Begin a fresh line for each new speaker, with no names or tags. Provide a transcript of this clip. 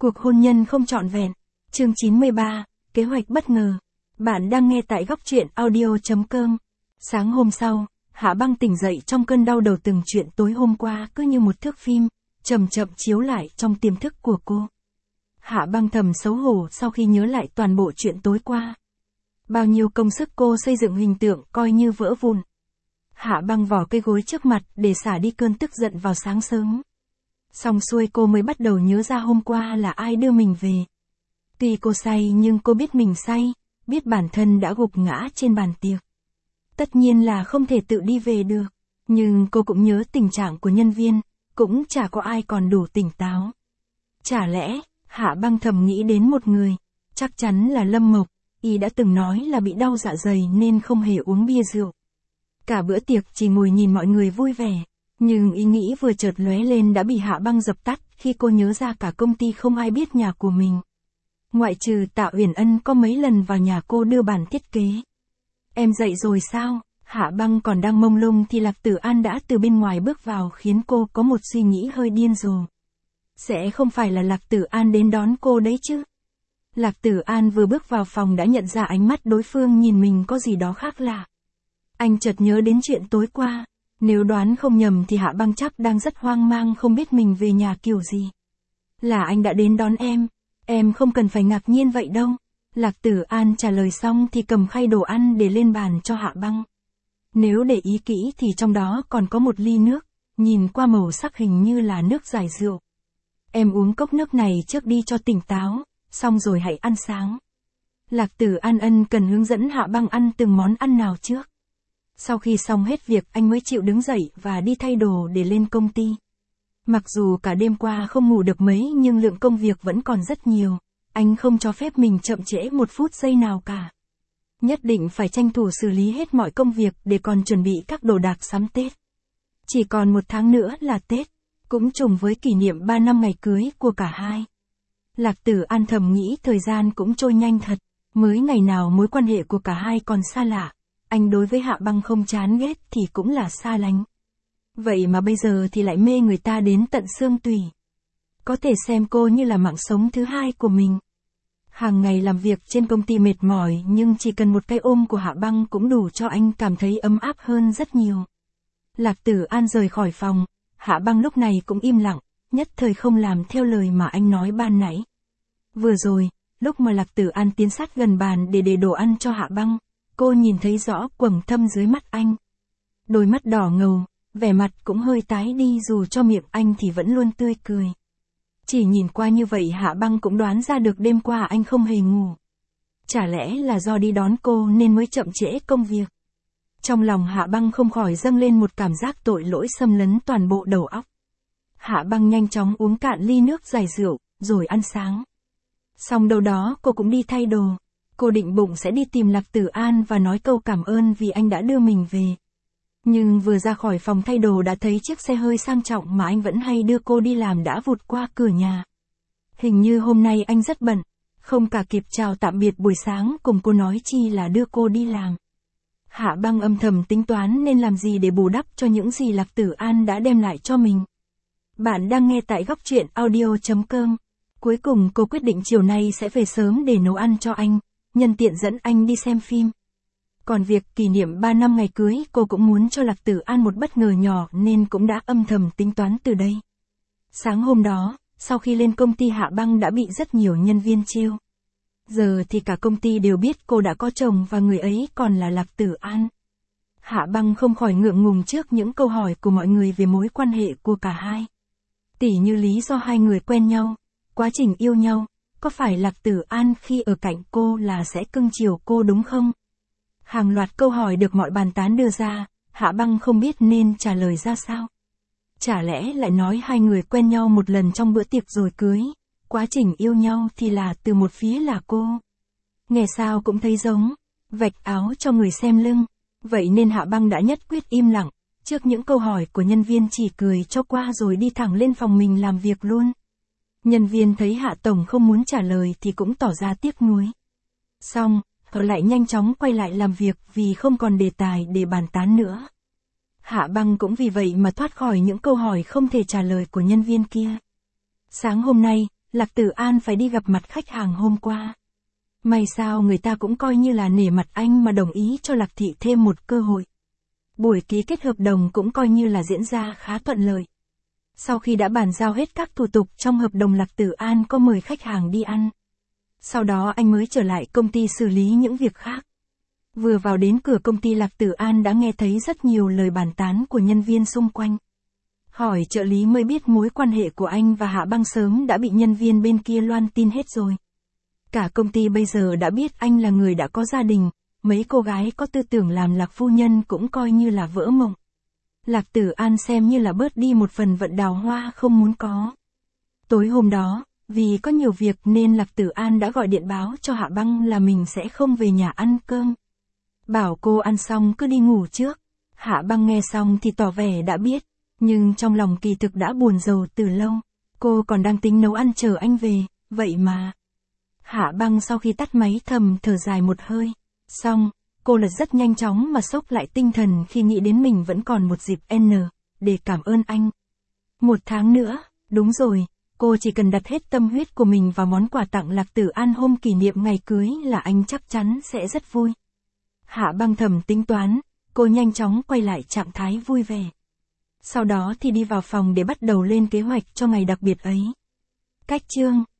Cuộc hôn nhân không trọn vẹn. Chương 93, kế hoạch bất ngờ. Bạn đang nghe tại góc truyện audio.com. Sáng hôm sau, Hạ Băng tỉnh dậy trong cơn đau đầu, từng chuyện tối hôm qua cứ như một thước phim, chậm chậm chiếu lại trong tiềm thức của cô. Hạ Băng thầm xấu hổ sau khi nhớ lại toàn bộ chuyện tối qua. Bao nhiêu công sức cô xây dựng hình tượng coi như vỡ vụn. Hạ Băng vò cây gối trước mặt để xả đi cơn tức giận vào sáng sớm. Xong xuôi cô mới bắt đầu nhớ ra hôm qua là ai đưa mình về. Tuy cô say nhưng cô biết mình say, biết bản thân đã gục ngã trên bàn tiệc. Tất nhiên là không thể tự đi về được, nhưng cô cũng nhớ tình trạng của nhân viên, cũng chả có ai còn đủ tỉnh táo. Chả lẽ, Hạ Băng thầm nghĩ đến một người, chắc chắn là Lâm Mộc, y đã từng nói là bị đau dạ dày nên không hề uống bia rượu. Cả bữa tiệc chỉ ngồi nhìn mọi người vui vẻ. Nhưng ý nghĩ vừa chợt lóe lên đã bị Hạ Băng dập tắt khi cô nhớ ra cả công ty không ai biết nhà của mình. Ngoại trừ Tạ Uyển Ân có mấy lần vào nhà cô đưa bản thiết kế. Em dậy rồi sao? Hạ Băng còn đang mông lung thì Lạc Tử An đã từ bên ngoài bước vào khiến cô có một suy nghĩ hơi điên rồ. Sẽ không phải là Lạc Tử An đến đón cô đấy chứ? Lạc Tử An vừa bước vào phòng đã nhận ra ánh mắt đối phương nhìn mình có gì đó khác lạ. Anh chợt nhớ đến chuyện tối qua. Nếu đoán không nhầm thì Hạ Băng chắc đang rất hoang mang không biết mình về nhà kiểu gì. Là anh đã đến đón em không cần phải ngạc nhiên vậy đâu. Lạc Tử An trả lời xong thì cầm khay đồ ăn để lên bàn cho Hạ Băng. Nếu để ý kỹ thì trong đó còn có một ly nước, nhìn qua màu sắc hình như là nước giải rượu. Em uống cốc nước này trước đi cho tỉnh táo, xong rồi hãy ăn sáng. Lạc Tử An ân cần hướng dẫn Hạ Băng ăn từng món ăn nào trước. Sau khi xong hết việc anh mới chịu đứng dậy và đi thay đồ để lên công ty. Mặc dù cả đêm qua không ngủ được mấy nhưng lượng công việc vẫn còn rất nhiều, anh không cho phép mình chậm trễ một phút giây nào cả. Nhất định phải tranh thủ xử lý hết mọi công việc để còn chuẩn bị các đồ đạc sắm Tết. Chỉ còn 1 tháng nữa là Tết, cũng trùng với kỷ niệm 3 năm ngày cưới của cả hai. Lạc Tử An thầm nghĩ thời gian cũng trôi nhanh thật, mới ngày nào mối quan hệ của cả hai còn xa lạ. Anh đối với Hạ Băng không chán ghét thì cũng là xa lánh. Vậy mà bây giờ thì lại mê người ta đến tận xương tủy. Có thể xem cô như là mạng sống thứ hai của mình. Hàng ngày làm việc trên công ty mệt mỏi nhưng chỉ cần một cái ôm của Hạ Băng cũng đủ cho anh cảm thấy ấm áp hơn rất nhiều. Lạc Tử An rời khỏi phòng, Hạ Băng lúc này cũng im lặng, nhất thời không làm theo lời mà anh nói ban nãy. Vừa rồi, lúc mà Lạc Tử An tiến sát gần bàn để đồ ăn cho Hạ Băng, cô nhìn thấy rõ quầng thâm dưới mắt anh. Đôi mắt đỏ ngầu, vẻ mặt cũng hơi tái đi dù cho miệng anh thì vẫn luôn tươi cười. Chỉ nhìn qua như vậy Hạ Băng cũng đoán ra được đêm qua anh không hề ngủ. Chả lẽ là do đi đón cô nên mới chậm trễ công việc. Trong lòng Hạ Băng không khỏi dâng lên một cảm giác tội lỗi xâm lấn toàn bộ đầu óc. Hạ Băng nhanh chóng uống cạn ly nước giải rượu, rồi ăn sáng. Xong đâu đó cô cũng đi thay đồ. Cô định bụng sẽ đi tìm Lạc Tử An và nói câu cảm ơn vì anh đã đưa mình về. Nhưng vừa ra khỏi phòng thay đồ đã thấy chiếc xe hơi sang trọng mà anh vẫn hay đưa cô đi làm đã vụt qua cửa nhà. Hình như hôm nay anh rất bận, không cả kịp chào tạm biệt buổi sáng cùng cô nói chi là đưa cô đi làm. Hạ Băng âm thầm tính toán nên làm gì để bù đắp cho những gì Lạc Tử An đã đem lại cho mình. Bạn đang nghe tại góc truyện audio.com. Cuối cùng cô quyết định chiều nay sẽ về sớm để nấu ăn cho anh, nhân tiện dẫn anh đi xem phim. Còn việc kỷ niệm 3 năm ngày cưới cô cũng muốn cho Lạc Tử An một bất ngờ nhỏ nên cũng đã âm thầm tính toán từ đây. Sáng hôm đó, sau khi lên công ty Hạ Băng đã bị rất nhiều nhân viên trêu. Giờ thì cả công ty đều biết cô đã có chồng và người ấy còn là Lạc Tử An. Hạ Băng không khỏi ngượng ngùng trước những câu hỏi của mọi người về mối quan hệ của cả hai. Tỉ như lý do hai người quen nhau, quá trình yêu nhau. Có phải Lạc Tử An khi ở cạnh cô là sẽ cưng chiều cô đúng không? Hàng loạt câu hỏi được mọi bàn tán đưa ra, Hạ Băng không biết nên trả lời ra sao. Chả lẽ lại nói hai người quen nhau một lần trong bữa tiệc rồi cưới, quá trình yêu nhau thì là từ một phía là cô. Nghe sao cũng thấy giống, vạch áo cho người xem lưng, vậy nên Hạ Băng đã nhất quyết im lặng, trước những câu hỏi của nhân viên chỉ cười cho qua rồi đi thẳng lên phòng mình làm việc luôn. Nhân viên thấy Hạ Tổng không muốn trả lời thì cũng tỏ ra tiếc nuối. Xong, họ lại nhanh chóng quay lại làm việc vì không còn đề tài để bàn tán nữa. Hạ Băng cũng vì vậy mà thoát khỏi những câu hỏi không thể trả lời của nhân viên kia. Sáng hôm nay, Lạc Tử An phải đi gặp mặt khách hàng hôm qua. May sao người ta cũng coi như là nể mặt anh mà đồng ý cho Lạc Thị thêm một cơ hội. Buổi ký kết hợp đồng cũng coi như là diễn ra khá thuận lợi. Sau khi đã bàn giao hết các thủ tục trong hợp đồng, Lạc Tử An có mời khách hàng đi ăn. Sau đó anh mới trở lại công ty xử lý những việc khác. Vừa vào đến cửa công ty, Lạc Tử An đã nghe thấy rất nhiều lời bàn tán của nhân viên xung quanh. Hỏi trợ lý mới biết mối quan hệ của anh và Hạ Băng sớm đã bị nhân viên bên kia loan tin hết rồi. Cả công ty bây giờ đã biết anh là người đã có gia đình, mấy cô gái có tư tưởng làm Lạc phu nhân cũng coi như là vỡ mộng. Lạc Tử An xem như là bớt đi một phần vận đào hoa không muốn có. Tối hôm đó, vì có nhiều việc nên Lạc Tử An đã gọi điện báo cho Hạ Băng là mình sẽ không về nhà ăn cơm. Bảo cô ăn xong cứ đi ngủ trước. Hạ Băng nghe xong thì tỏ vẻ đã biết, nhưng trong lòng kỳ thực đã buồn rầu từ lâu. Cô còn đang tính nấu ăn chờ anh về, vậy mà. Hạ Băng sau khi tắt máy thầm thở dài một hơi. Xong, cô lật rất nhanh chóng mà xốc lại tinh thần khi nghĩ đến mình vẫn còn một dịp để cảm ơn anh. 1 tháng nữa, đúng rồi, cô chỉ cần đặt hết tâm huyết của mình vào món quà tặng Lạc Tử An hôm kỷ niệm ngày cưới là anh chắc chắn sẽ rất vui. Hạ Băng thầm tính toán, cô nhanh chóng quay lại trạng thái vui vẻ. Sau đó thì đi vào phòng để bắt đầu lên kế hoạch cho ngày đặc biệt ấy. Cách chương